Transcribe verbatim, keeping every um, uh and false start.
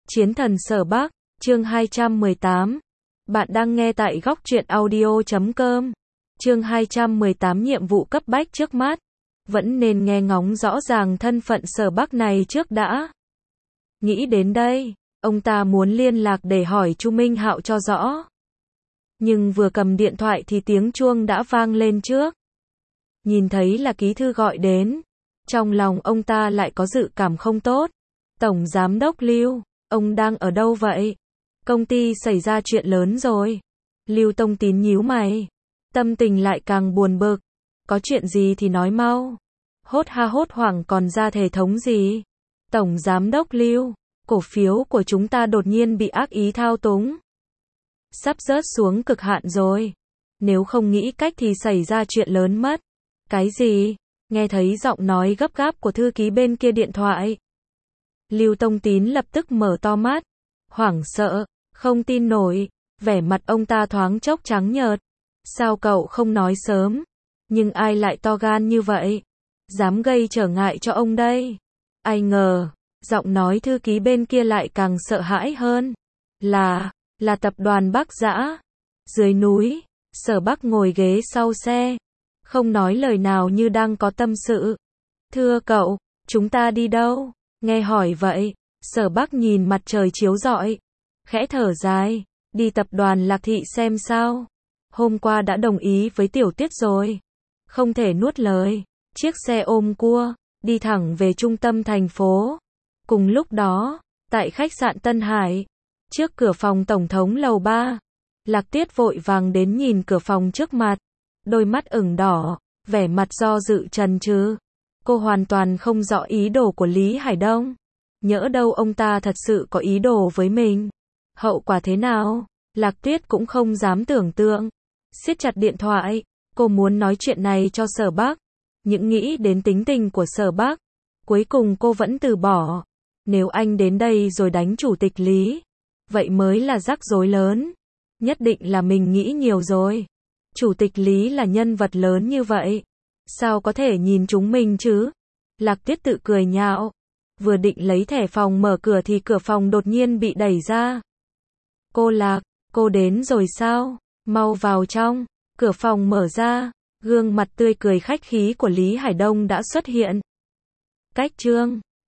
Chiến thần Sở Bắc, chương hai trăm mười tám. Bạn đang nghe tại góc truyện audio chấm com. Chương hai trăm mười tám nhiệm vụ cấp bách trước mắt. Vẫn nên nghe ngóng rõ ràng thân phận Sở Bắc này trước đã. Nghĩ đến đây, ông ta muốn liên lạc để hỏi Chu Minh Hạo cho rõ. Nhưng vừa cầm điện thoại thì tiếng chuông đã vang lên trước. Nhìn thấy là ký thư gọi đến. Trong lòng ông ta lại có dự cảm không tốt. Tổng Giám đốc Lưu, ông đang ở đâu vậy? Công ty xảy ra chuyện lớn rồi. Lưu Tông Tín nhíu mày. Tâm tình lại càng buồn bực. Có chuyện gì thì nói mau. Hốt ha hốt hoảng còn ra thể thống gì? Tổng Giám đốc Lưu, cổ phiếu của chúng ta đột nhiên bị ác ý thao túng. Sắp rớt xuống cực hạn rồi. Nếu không nghĩ cách thì xảy ra chuyện lớn mất. Cái gì? Nghe thấy giọng nói gấp gáp của thư ký bên kia điện thoại. Lưu Tông Tín lập tức mở to mắt. Hoảng sợ, không tin nổi. Vẻ mặt ông ta thoáng chốc trắng nhợt. Sao cậu không nói sớm? Nhưng ai lại to gan như vậy? Dám gây trở ngại cho ông đây? Ai ngờ, giọng nói thư ký bên kia lại càng sợ hãi hơn. Là, là tập đoàn Bắc Dã. Dưới núi, Sở Bắc ngồi ghế sau xe. Không nói lời nào như đang có tâm sự. Thưa cậu, chúng ta đi đâu? Nghe hỏi vậy, Sở Bắc nhìn mặt trời chiếu rọi. Khẽ thở dài, đi tập đoàn Lạc Thị xem sao. Hôm qua đã đồng ý với Tiểu Tiết rồi. Không thể nuốt lời. Chiếc xe ôm cua, đi thẳng về trung tâm thành phố. Cùng lúc đó, tại khách sạn Tân Hải, trước cửa phòng Tổng thống lầu ba, Lạc Tiết vội vàng đến nhìn cửa phòng trước mặt. Đôi mắt ửng đỏ, vẻ mặt do dự chần chừ. Cô hoàn toàn không rõ ý đồ của Lý Hải Đông. Nhỡ đâu ông ta thật sự có ý đồ với mình. Hậu quả thế nào? Lạc Tuyết cũng không dám tưởng tượng. Siết chặt điện thoại, cô muốn nói chuyện này cho Sở Bắc. Những nghĩ đến tính tình của Sở Bắc, cuối cùng cô vẫn từ bỏ. Nếu anh đến đây rồi đánh chủ tịch Lý, vậy mới là rắc rối lớn. Nhất định là mình nghĩ nhiều rồi. Chủ tịch Lý là nhân vật lớn như vậy. Sao có thể nhìn chúng mình chứ? Lạc Tuyết tự cười nhạo. Vừa định lấy thẻ phòng mở cửa thì cửa phòng đột nhiên bị đẩy ra. Cô Lạc, cô đến rồi sao? Mau vào trong. Cửa phòng mở ra. Gương mặt tươi cười khách khí của Lý Hải Đông đã xuất hiện. Cách chương